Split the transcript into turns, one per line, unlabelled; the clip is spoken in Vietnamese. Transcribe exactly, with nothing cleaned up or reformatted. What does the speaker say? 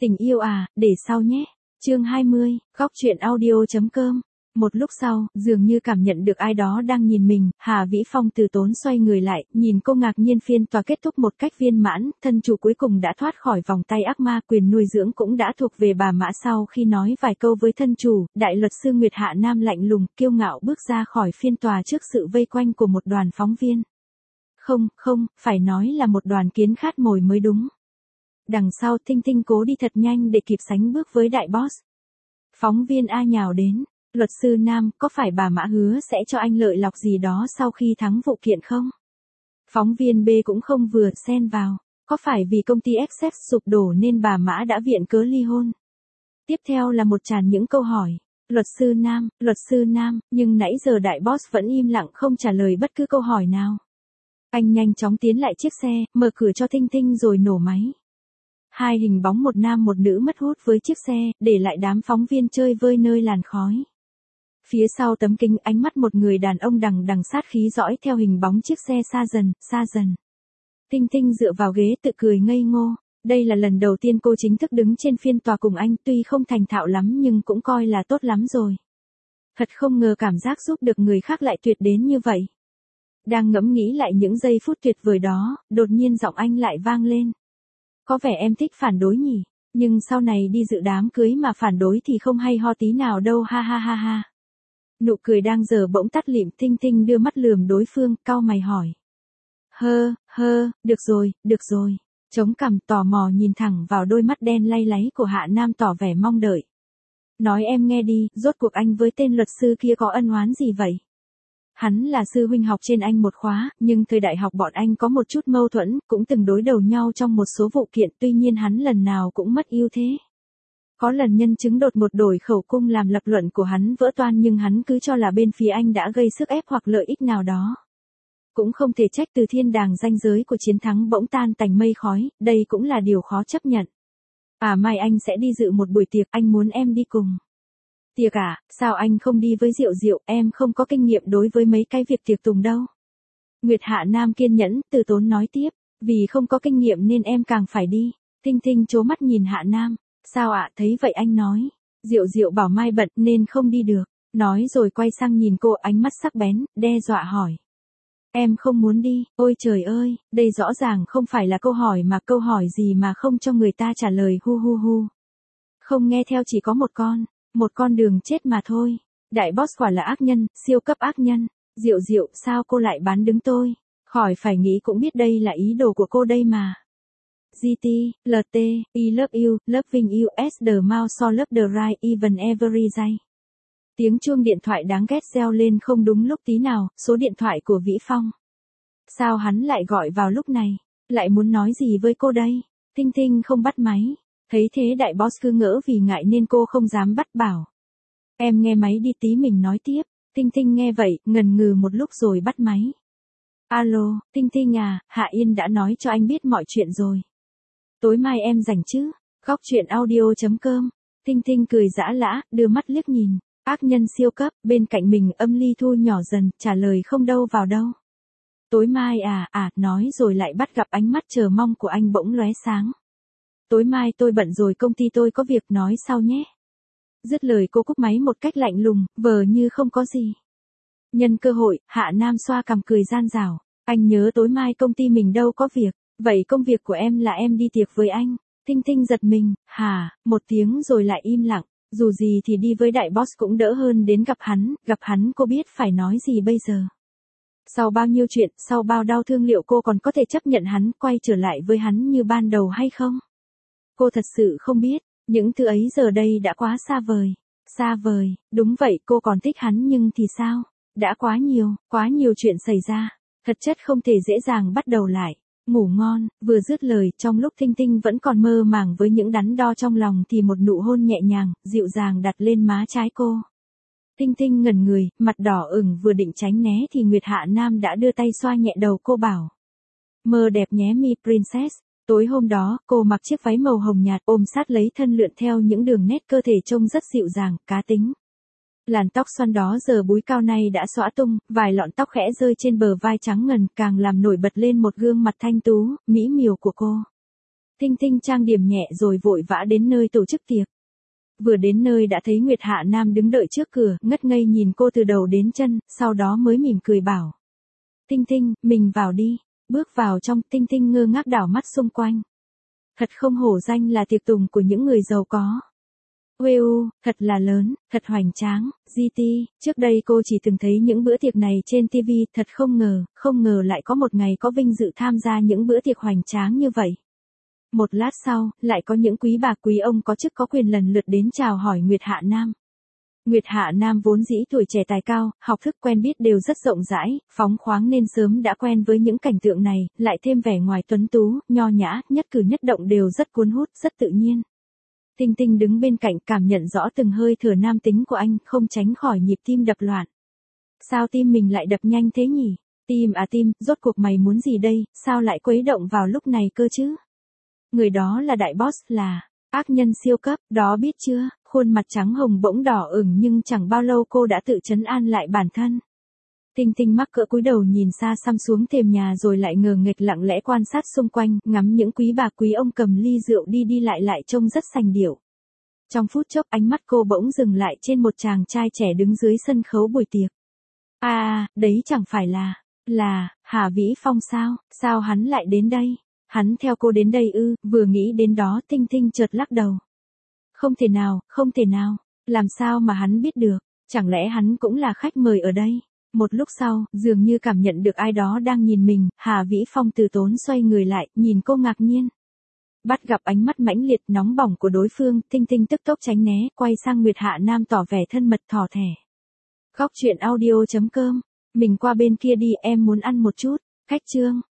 Tình yêu à, để sau nhé. Chương hai mươi, góc truyện audio.com. Một lúc sau, dường như cảm nhận được ai đó đang nhìn mình, Hà Vĩ Phong từ tốn xoay người lại, nhìn cô ngạc nhiên. Phiên tòa kết thúc một cách viên mãn, thân chủ cuối cùng đã thoát khỏi vòng tay ác ma, quyền nuôi dưỡng cũng đã thuộc về bà Mã. Sau khi nói vài câu với thân chủ, đại luật sư Nguyệt Hạ Nam lạnh lùng, kiêu ngạo bước ra khỏi phiên tòa trước sự vây quanh của một đoàn phóng viên. Không, không, phải nói là một đoàn kiến khát mồi mới đúng. Đằng sau Tinh Tinh cố đi thật nhanh để kịp sánh bước với đại boss. Phóng viên A nhào đến. Luật sư Nam, có phải bà Mã hứa sẽ cho anh lợi lộc gì đó sau khi thắng vụ kiện không? Phóng viên B cũng không vừa xen vào. Có phải vì công ty Access sụp đổ nên bà Mã đã viện cớ ly hôn? Tiếp theo là một tràn những câu hỏi. Luật sư Nam, luật sư Nam, nhưng nãy giờ đại boss vẫn im lặng không trả lời bất cứ câu hỏi nào. Anh nhanh chóng tiến lại chiếc xe, mở cửa cho Tinh Tinh rồi nổ máy. Hai hình bóng một nam một nữ mất hút với chiếc xe, để lại đám phóng viên chơi vơi nơi làn khói. Phía sau tấm kính ánh mắt một người đàn ông đằng đằng sát khí dõi theo hình bóng chiếc xe xa dần, xa dần. Tinh Tinh dựa vào ghế tự cười ngây ngô. Đây là lần đầu tiên cô chính thức đứng trên phiên tòa cùng anh, tuy không thành thạo lắm nhưng cũng coi là tốt lắm rồi. Thật không ngờ cảm giác giúp được người khác lại tuyệt đến như vậy. Đang ngẫm nghĩ lại những giây phút tuyệt vời đó, đột nhiên giọng anh lại vang lên. Có vẻ em thích phản đối nhỉ, nhưng sau này đi dự đám cưới mà phản đối thì không hay ho tí nào đâu, ha ha ha ha. Nụ cười đang giờ bỗng tắt lịm. Tinh Tinh đưa mắt lườm đối phương, cau mày hỏi. Hơ, hơ, được rồi, được rồi. Chống cằm tò mò nhìn thẳng vào đôi mắt đen lay láy của Hạ Nam tỏ vẻ mong đợi. Nói em nghe đi, rốt cuộc anh với tên luật sư kia có ân oán gì vậy? Hắn là sư huynh học trên anh một khóa, nhưng thời đại học bọn anh có một chút mâu thuẫn, cũng từng đối đầu nhau trong một số vụ kiện, tuy nhiên hắn lần nào cũng mất ưu thế. Có lần nhân chứng đột ngột đổi khẩu cung làm lập luận của hắn vỡ toang, nhưng hắn cứ cho là bên phía anh đã gây sức ép hoặc lợi ích nào đó. Cũng không thể trách từ thiên đàng ranh giới của chiến thắng bỗng tan tành mây khói, đây cũng là điều khó chấp nhận. À mai anh sẽ đi dự một buổi tiệc, anh muốn em đi cùng. Tiệc à, sao anh không đi với Diệu Diệu, em không có kinh nghiệm đối với mấy cái việc tiệc tùng đâu. Nguyệt Hạ Nam kiên nhẫn, từ tốn nói tiếp, vì không có kinh nghiệm nên em càng phải đi. Tinh Tinh trố mắt nhìn Hạ Nam, sao ạ, à, thấy vậy anh nói. Diệu Diệu bảo mai bận nên không đi được, nói rồi quay sang nhìn cô ánh mắt sắc bén, đe dọa hỏi. Em không muốn đi, ôi trời ơi, đây rõ ràng không phải là câu hỏi mà câu hỏi gì mà không cho người ta trả lời, hu hu hu. Không nghe theo chỉ có một con. Một con đường chết mà thôi. Đại boss quả là ác nhân, siêu cấp ác nhân. Diệu Diệu, sao cô lại bán đứng tôi? Khỏi phải nghĩ cũng biết đây là ý đồ của cô đây mà. giê tê, lờ tê, I love you, loving you as the mouse so love the right even every day. Tiếng chuông điện thoại đáng ghét reo lên không đúng lúc tí nào, số điện thoại của Vĩ Phong. Sao hắn lại gọi vào lúc này? Lại muốn nói gì với cô đây? Tinh Tinh không bắt máy. Thấy thế đại boss cứ ngỡ vì ngại nên cô không dám bắt bảo. Em nghe máy đi tí mình nói tiếp. Tinh Tinh nghe vậy, ngần ngừ một lúc rồi bắt máy. Alo, Tinh Tinh à, Hạ Yên đã nói cho anh biết mọi chuyện rồi. Tối mai em rảnh chứ? Góc truyện audio.com. Tinh Tinh cười giã lã, đưa mắt liếc nhìn. Ác nhân siêu cấp, bên cạnh mình âm ly thu nhỏ dần, trả lời không đâu vào đâu. Tối mai à, à, nói rồi lại bắt gặp ánh mắt chờ mong của anh bỗng lóe sáng. Tối mai tôi bận rồi, công ty tôi có việc, nói sau nhé. Dứt lời cô cúp máy một cách lạnh lùng, vờ như không có gì. Nhân cơ hội, Hạ Nam xoa cằm cười gian dảo. Anh nhớ tối mai công ty mình đâu có việc. Vậy công việc của em là em đi tiệc với anh. Tinh Tinh giật mình, hả, một tiếng rồi lại im lặng. Dù gì thì đi với đại boss cũng đỡ hơn đến gặp hắn. Gặp hắn cô biết phải nói gì bây giờ. Sau bao nhiêu chuyện, sau bao đau thương, liệu cô còn có thể chấp nhận hắn quay trở lại với hắn như ban đầu hay không? Cô thật sự không biết, những thứ ấy giờ đây đã quá xa vời. Xa vời, đúng vậy, cô còn thích hắn nhưng thì sao? Đã quá nhiều, quá nhiều chuyện xảy ra. Thật chất không thể dễ dàng bắt đầu lại. Ngủ ngon, vừa dứt lời, trong lúc Tinh Tinh vẫn còn mơ màng với những đắn đo trong lòng thì một nụ hôn nhẹ nhàng, dịu dàng đặt lên má trái cô. Tinh Tinh ngẩn người, mặt đỏ ửng vừa định tránh né thì Nguyệt Hạ Nam đã đưa tay xoa nhẹ đầu cô bảo. Mơ đẹp nhé mi princess. Tối hôm đó, cô mặc chiếc váy màu hồng nhạt ôm sát lấy thân lượn theo những đường nét cơ thể trông rất dịu dàng, cá tính. Làn tóc xoăn đó giờ búi cao nay đã xõa tung, vài lọn tóc khẽ rơi trên bờ vai trắng ngần càng làm nổi bật lên một gương mặt thanh tú, mỹ miều của cô. Tinh Tinh trang điểm nhẹ rồi vội vã đến nơi tổ chức tiệc. Vừa đến nơi đã thấy Nguyệt Hạ Nam đứng đợi trước cửa, ngất ngây nhìn cô từ đầu đến chân, sau đó mới mỉm cười bảo. Tinh Tinh, mình vào đi. Bước vào trong, Tinh Tinh ngơ ngác đảo mắt xung quanh. Thật không hổ danh là tiệc tùng của những người giàu có. Uê u, thật là lớn, thật hoành tráng, giê tê, trước đây cô chỉ từng thấy những bữa tiệc này trên ti vi, thật không ngờ, không ngờ lại có một ngày có vinh dự tham gia những bữa tiệc hoành tráng như vậy. Một lát sau, lại có những quý bà quý ông có chức có quyền lần lượt đến chào hỏi Nguyệt Hạ Nam. Nguyệt Hạ Nam vốn dĩ tuổi trẻ tài cao, học thức quen biết đều rất rộng rãi, phóng khoáng nên sớm đã quen với những cảnh tượng này, lại thêm vẻ ngoài tuấn tú, nho nhã, nhất cử nhất động đều rất cuốn hút, rất tự nhiên. Tinh Tinh đứng bên cạnh cảm nhận rõ từng hơi thở nam tính của anh, không tránh khỏi nhịp tim đập loạn. Sao tim mình lại đập nhanh thế nhỉ? Tim à tim, rốt cuộc mày muốn gì đây, sao lại quấy động vào lúc này cơ chứ? Người đó là đại boss, là ác nhân siêu cấp, đó biết chưa? Khuôn mặt trắng hồng bỗng đỏ ửng nhưng chẳng bao lâu cô đã tự trấn an lại bản thân. Tinh Tinh mắc cỡ cúi đầu nhìn xa xăm xuống thềm nhà rồi lại ngờ nghệch lặng lẽ quan sát xung quanh, ngắm những quý bà quý ông cầm ly rượu đi đi lại lại trông rất sành điệu. Trong phút chốc ánh mắt cô bỗng dừng lại trên một chàng trai trẻ đứng dưới sân khấu buổi tiệc. À, đấy chẳng phải là, là, Hà Vĩ Phong sao, sao hắn lại đến đây? Hắn theo cô đến đây ư? Vừa nghĩ đến đó Tinh Tinh chợt lắc đầu. Không thể nào, không thể nào, làm sao mà hắn biết được, chẳng lẽ hắn cũng là khách mời ở đây? Một lúc sau, dường như cảm nhận được ai đó đang nhìn mình, Hà Vĩ Phong từ tốn xoay người lại, nhìn cô ngạc nhiên. Bắt gặp ánh mắt mãnh liệt nóng bỏng của đối phương, Tinh Tinh tức tốc tránh né, quay sang Nguyệt Hạ Nam tỏ vẻ thân mật thỏ thẻ. Góc truyện audio chấm com, mình qua bên kia đi, em muốn ăn một chút, khách trương.